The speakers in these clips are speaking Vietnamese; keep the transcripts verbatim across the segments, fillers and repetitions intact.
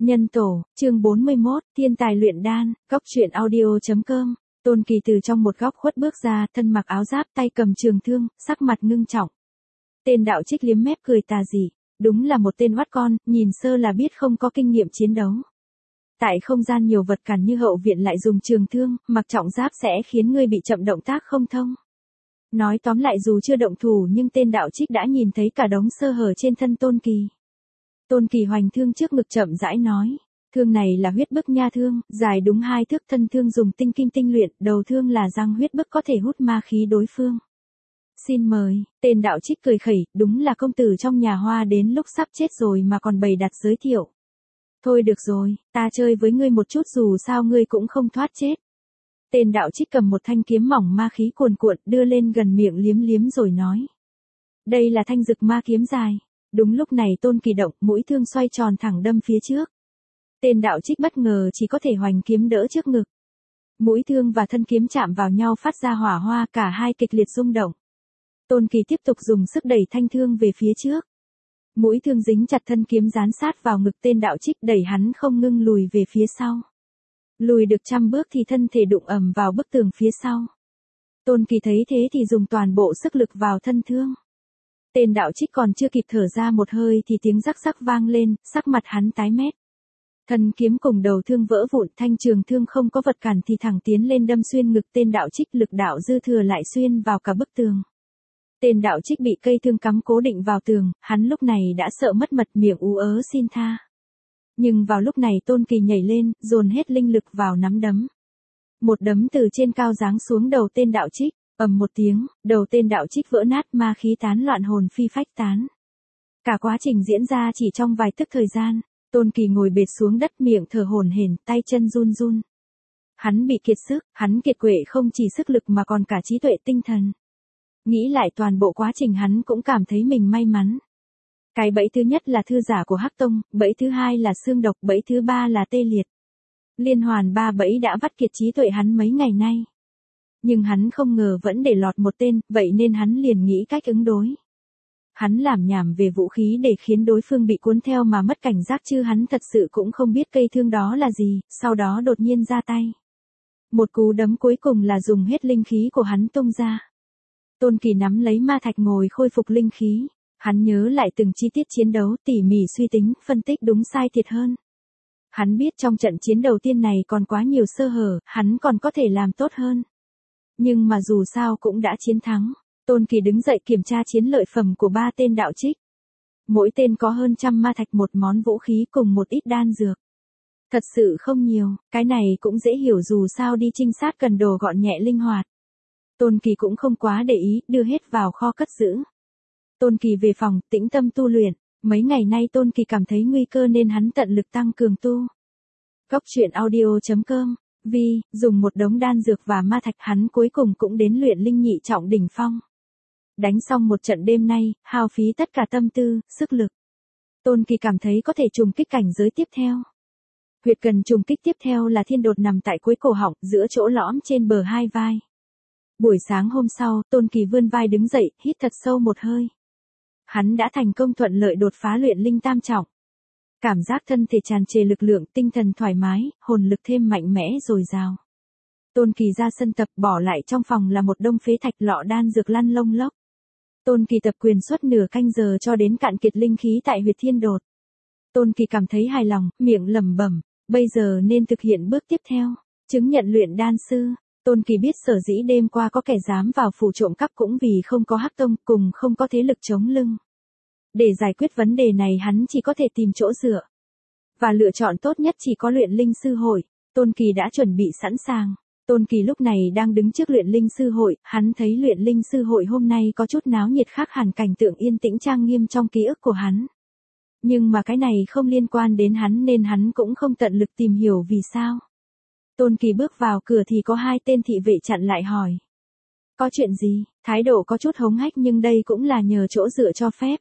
Nhân tổ, chương bốn mươi mốt, thiên tài luyện đan, góc truyện audio.com. Tôn Kỳ từ trong một góc khuất bước ra, thân mặc áo giáp, tay cầm trường thương, sắc mặt ngưng trọng. Tên đạo trích liếm mép cười tà dị, đúng là một tên oắt con, nhìn sơ là biết không có kinh nghiệm chiến đấu. Tại không gian nhiều vật cản như hậu viện lại dùng trường thương, mặc trọng giáp sẽ khiến ngươi bị chậm động tác không thông. Nói tóm lại dù chưa động thủ nhưng tên đạo trích đã nhìn thấy cả đống sơ hở trên thân Tôn Kỳ. Tôn Kỳ hoành thương trước ngực chậm rãi nói, thương này là huyết bức nha thương, dài đúng hai thước, thân thương dùng tinh kim tinh luyện, đầu thương là răng huyết bức có thể hút ma khí đối phương. Xin mời, tên đạo trích cười khẩy, đúng là công tử trong nhà hoa đến lúc sắp chết rồi mà còn bày đặt giới thiệu. Thôi được rồi, ta chơi với ngươi một chút dù sao ngươi cũng không thoát chết. Tên đạo trích cầm một thanh kiếm mỏng ma khí cuồn cuộn đưa lên gần miệng liếm liếm rồi nói. Đây là thanh dực ma kiếm dài. Đúng lúc này Tôn Kỳ động, mũi thương xoay tròn thẳng đâm phía trước. Tên đạo trích bất ngờ chỉ có thể hoành kiếm đỡ trước ngực. Mũi thương và thân kiếm chạm vào nhau phát ra hỏa hoa, cả hai kịch liệt rung động. Tôn Kỳ tiếp tục dùng sức đẩy thanh thương về phía trước. Mũi thương dính chặt thân kiếm dán sát vào ngực tên đạo trích, đẩy hắn không ngưng lùi về phía sau. Lùi được trăm bước thì thân thể đụng ầm vào bức tường phía sau. Tôn Kỳ thấy thế thì dùng toàn bộ sức lực vào thân thương. Tên đạo trích còn chưa kịp thở ra một hơi thì tiếng rắc rắc vang lên, sắc mặt hắn tái mét. Thân kiếm cùng đầu thương vỡ vụn, thanh trường thương không có vật cản thì thẳng tiến lên đâm xuyên ngực tên đạo trích, lực đạo dư thừa lại xuyên vào cả bức tường. Tên đạo trích bị cây thương cắm cố định vào tường, hắn lúc này đã sợ mất mật, miệng ú ớ xin tha. Nhưng vào lúc này Tôn Kỳ nhảy lên, dồn hết linh lực vào nắm đấm. Một đấm từ trên cao giáng xuống đầu tên đạo trích. Ầm một tiếng, đầu tên đạo trích vỡ nát, ma khí tán loạn, hồn phi phách tán. Cả quá trình diễn ra chỉ trong vài tức thời gian, Tôn Kỳ ngồi bệt xuống đất, miệng thở hổn hển, tay chân run run. Hắn bị kiệt sức, hắn kiệt quệ không chỉ sức lực mà còn cả trí tuệ tinh thần. Nghĩ lại toàn bộ quá trình hắn cũng cảm thấy mình may mắn. Cái bẫy thứ nhất là thư giả của Hắc Tông, bẫy thứ hai là xương độc, bẫy thứ ba là tê liệt. Liên hoàn ba bẫy đã vắt kiệt trí tuệ hắn mấy ngày nay. Nhưng hắn không ngờ vẫn để lọt một tên, vậy nên hắn liền nghĩ cách ứng đối. Hắn làm nhảm về vũ khí để khiến đối phương bị cuốn theo mà mất cảnh giác, chứ hắn thật sự cũng không biết cây thương đó là gì, sau đó đột nhiên ra tay. Một cú đấm cuối cùng là dùng hết linh khí của hắn tung ra. Tôn Kỳ nắm lấy ma thạch ngồi khôi phục linh khí, hắn nhớ lại từng chi tiết chiến đấu, tỉ mỉ suy tính, phân tích đúng sai thiệt hơn. Hắn biết trong trận chiến đầu tiên này còn quá nhiều sơ hở, hắn còn có thể làm tốt hơn. Nhưng mà dù sao cũng đã chiến thắng. Tôn Kỳ đứng dậy kiểm tra chiến lợi phẩm của ba tên đạo trích. Mỗi tên có hơn trăm ma thạch, một món vũ khí cùng một ít đan dược. Thật sự không nhiều, cái này cũng dễ hiểu dù sao đi trinh sát cần đồ gọn nhẹ linh hoạt. Tôn Kỳ cũng không quá để ý, đưa hết vào kho cất giữ. Tôn Kỳ về phòng, tĩnh tâm tu luyện. Mấy ngày nay Tôn Kỳ cảm thấy nguy cơ nên hắn tận lực tăng cường tu. Góc truyện audio.com. Vì, dùng một đống đan dược và ma thạch hắn cuối cùng cũng đến luyện linh nhị trọng đỉnh phong. Đánh xong một trận đêm nay, hao phí tất cả tâm tư, sức lực. Tôn Kỳ cảm thấy có thể trùng kích cảnh giới tiếp theo. Huyệt cần trùng kích tiếp theo là thiên đột nằm tại cuối cổ họng, giữa chỗ lõm trên bờ hai vai. Buổi sáng hôm sau, Tôn Kỳ vươn vai đứng dậy, hít thật sâu một hơi. Hắn đã thành công thuận lợi đột phá luyện linh tam trọng. Cảm giác thân thể tràn trề lực lượng, tinh thần thoải mái, hồn lực thêm mạnh mẽ dồi dào. Tôn Kỳ ra sân tập, bỏ lại trong phòng là một đông phế thạch, lọ đan dược lăn lông lốc. Tôn Kỳ tập quyền suốt nửa canh giờ cho đến cạn kiệt linh khí tại huyệt thiên đột. Tôn Kỳ cảm thấy hài lòng, miệng lẩm bẩm, bây giờ nên thực hiện bước tiếp theo, chứng nhận luyện đan sư. Tôn Kỳ biết sở dĩ đêm qua có kẻ dám vào phủ trộm cắp cũng vì không có Hắc Tông, cùng không có thế lực chống lưng. Để giải quyết vấn đề này hắn chỉ có thể tìm chỗ dựa. Và lựa chọn tốt nhất chỉ có luyện linh sư hội. Tôn Kỳ đã chuẩn bị sẵn sàng. Tôn Kỳ lúc này đang đứng trước luyện linh sư hội, hắn thấy luyện linh sư hội hôm nay có chút náo nhiệt khác hẳn cảnh tượng yên tĩnh trang nghiêm trong ký ức của hắn. Nhưng mà cái này không liên quan đến hắn nên hắn cũng không tận lực tìm hiểu vì sao. Tôn Kỳ bước vào cửa thì có hai tên thị vệ chặn lại hỏi. Có chuyện gì? Thái độ có chút hống hách nhưng đây cũng là nhờ chỗ dựa cho phép.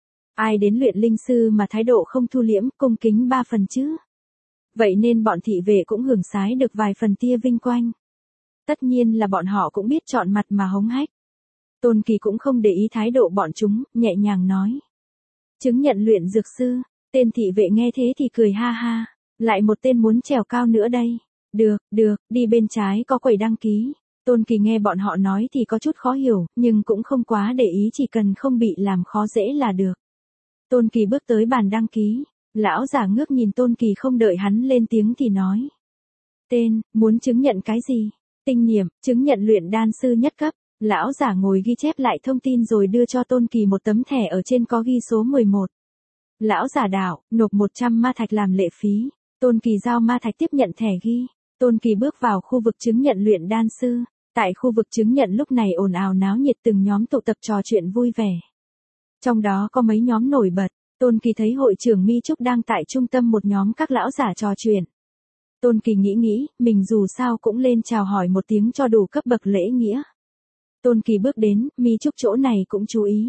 Ai đến luyện linh sư mà thái độ không thu liễm, cung kính ba phần chứ. Vậy nên bọn thị vệ cũng hưởng sái được vài phần tia vinh quang. Tất nhiên là bọn họ cũng biết chọn mặt mà hống hách. Tôn Kỳ cũng không để ý thái độ bọn chúng, nhẹ nhàng nói. Chứng nhận luyện dược sư, tên thị vệ nghe thế thì cười ha ha. Lại một tên muốn trèo cao nữa đây. Được, được, đi bên trái có quầy đăng ký. Tôn Kỳ nghe bọn họ nói thì có chút khó hiểu, nhưng cũng không quá để ý, chỉ cần không bị làm khó dễ là được. Tôn Kỳ bước tới bàn đăng ký. Lão giả ngước nhìn Tôn Kỳ, không đợi hắn lên tiếng thì nói. Tên, muốn chứng nhận cái gì? Tinh niệm, chứng nhận luyện đan sư nhất cấp. Lão giả ngồi ghi chép lại thông tin rồi đưa cho Tôn Kỳ một tấm thẻ ở trên có ghi số mười một. Lão giả đạo, nộp một trăm ma thạch làm lệ phí. Tôn Kỳ giao ma thạch tiếp nhận thẻ ghi. Tôn Kỳ bước vào khu vực chứng nhận luyện đan sư. Tại khu vực chứng nhận lúc này ồn ào náo nhiệt, từng nhóm tụ tập trò chuyện vui vẻ. Trong đó có mấy nhóm nổi bật. Tôn Kỳ thấy hội trưởng Mi Trúc đang tại trung tâm một nhóm các lão giả trò chuyện. Tôn Kỳ nghĩ nghĩ, mình dù sao cũng lên chào hỏi một tiếng cho đủ cấp bậc lễ nghĩa. Tôn Kỳ bước đến, Mi Trúc chỗ này cũng chú ý.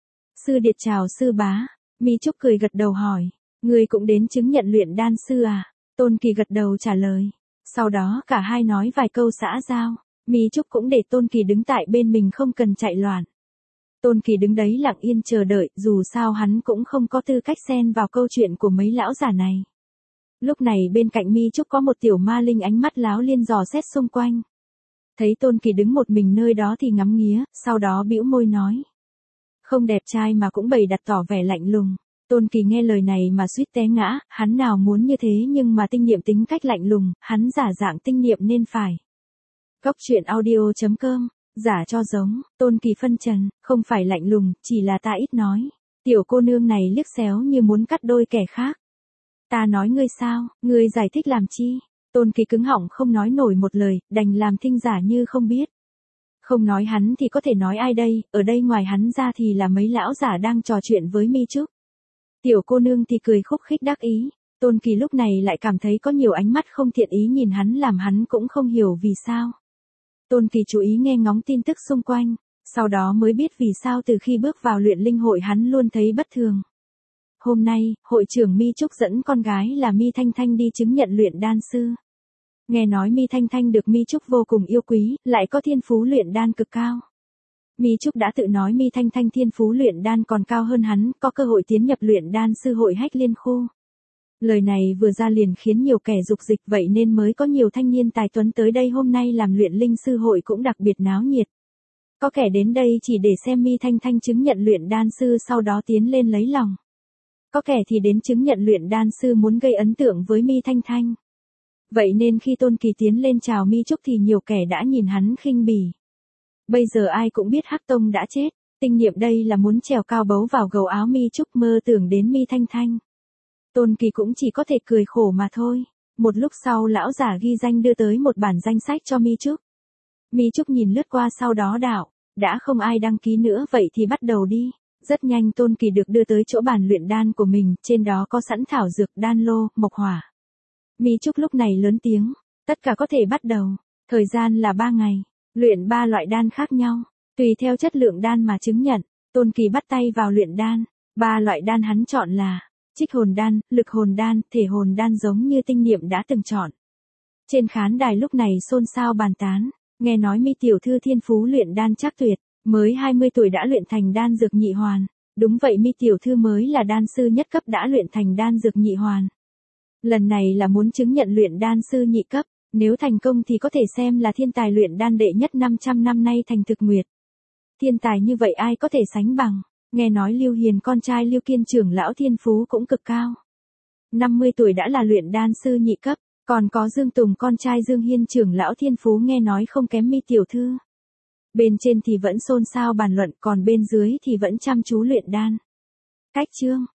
Sư điệt chào sư bá. Mi Trúc cười gật đầu hỏi, người cũng đến chứng nhận luyện đan sư à? Tôn Kỳ gật đầu trả lời. Sau đó cả hai nói vài câu xã giao. Mi Trúc cũng để Tôn Kỳ đứng tại bên mình, không cần chạy loạn. Tôn Kỳ đứng đấy lặng yên chờ đợi, dù sao hắn cũng không có tư cách xen vào câu chuyện của mấy lão giả này. Lúc này bên cạnh Mi Trúc có một tiểu ma linh ánh mắt láo liên dò xét xung quanh. Thấy Tôn Kỳ đứng một mình nơi đó thì ngắm nghía, sau đó bĩu môi nói. Không đẹp trai mà cũng bày đặt tỏ vẻ lạnh lùng. Tôn Kỳ nghe lời này mà suýt té ngã, hắn nào muốn như thế, nhưng mà tinh niệm tính cách lạnh lùng, hắn giả dạng tinh niệm nên phải. Góc truyện audio chấm com, giả cho giống, Tôn Kỳ phân trần, không phải lạnh lùng, chỉ là ta ít nói. Tiểu cô nương này liếc xéo như muốn cắt đôi kẻ khác. Ta nói ngươi sao, ngươi giải thích làm chi? Tôn Kỳ cứng họng không nói nổi một lời, đành làm thinh giả như không biết. Không nói hắn thì có thể nói ai đây, ở đây ngoài hắn ra thì là mấy lão giả đang trò chuyện với Mi Trúc. Tiểu cô nương thì cười khúc khích đắc ý. Tôn Kỳ lúc này lại cảm thấy có nhiều ánh mắt không thiện ý nhìn hắn, làm hắn cũng không hiểu vì sao. Tôn Kỳ chú ý nghe ngóng tin tức xung quanh, sau đó mới biết vì sao từ khi bước vào luyện linh hội hắn luôn thấy bất thường. Hôm nay, hội trưởng Mi Trúc dẫn con gái là Mi Thanh Thanh đi chứng nhận luyện đan sư. Nghe nói Mi Thanh Thanh được Mi Trúc vô cùng yêu quý, lại có thiên phú luyện đan cực cao. Mi Trúc đã tự nói Mi Thanh Thanh thiên phú luyện đan còn cao hơn hắn, có cơ hội tiến nhập luyện đan sư hội Hách Liên khu. Lời này vừa ra liền khiến nhiều kẻ dục dịch, vậy nên mới có nhiều thanh niên tài tuấn tới đây hôm nay làm luyện linh sư hội cũng đặc biệt náo nhiệt. Có kẻ đến đây chỉ để xem Mi Thanh Thanh chứng nhận luyện đan sư sau đó tiến lên lấy lòng. Có kẻ thì đến chứng nhận luyện đan sư muốn gây ấn tượng với Mi Thanh Thanh. Vậy nên khi Tôn Kỳ tiến lên chào Mi Trúc thì nhiều kẻ đã nhìn hắn khinh bỉ. Bây giờ ai cũng biết Hắc Tông đã chết, tinh niệm đây là muốn trèo cao bấu vào gầu áo Mi Trúc, mơ tưởng đến Mi Thanh Thanh. Tôn Kỳ cũng chỉ có thể cười khổ mà thôi. Một lúc sau lão giả ghi danh đưa tới một bản danh sách cho Mi Trúc. Mi Trúc nhìn lướt qua sau đó đạo, đã không ai đăng ký nữa vậy thì bắt đầu đi. Rất nhanh Tôn Kỳ được đưa tới chỗ bàn luyện đan của mình, trên đó có sẵn thảo dược, đan lô, mộc hỏa. Mi Trúc lúc này lớn tiếng, tất cả có thể bắt đầu. Thời gian là ba ngày, luyện ba loại đan khác nhau, tùy theo chất lượng đan mà chứng nhận. Tôn Kỳ bắt tay vào luyện đan, ba loại đan hắn chọn là trích hồn đan, lực hồn đan, thể hồn đan, giống như tinh niệm đã từng chọn. Trên khán đài lúc này xôn xao bàn tán, nghe nói Mi tiểu thư thiên phú luyện đan chắc tuyệt, mới hai mươi tuổi đã luyện thành đan dược nhị hoàn. Đúng vậy, Mi tiểu thư mới là đan sư nhất cấp đã luyện thành đan dược nhị hoàn. Lần này là muốn chứng nhận luyện đan sư nhị cấp, nếu thành công thì có thể xem là thiên tài luyện đan đệ nhất năm trăm năm nay thành thực nguyệt. Thiên tài như vậy ai có thể sánh bằng. Nghe nói Lưu Hiền con trai Lưu Kiên trưởng lão thiên phú cũng cực cao. năm mươi tuổi đã là luyện đan sư nhị cấp, còn có Dương Tùng con trai Dương Hiên trưởng lão thiên phú nghe nói không kém Mi tiểu thư. Bên trên thì vẫn xôn xao bàn luận, còn bên dưới thì vẫn chăm chú luyện đan. Cách chương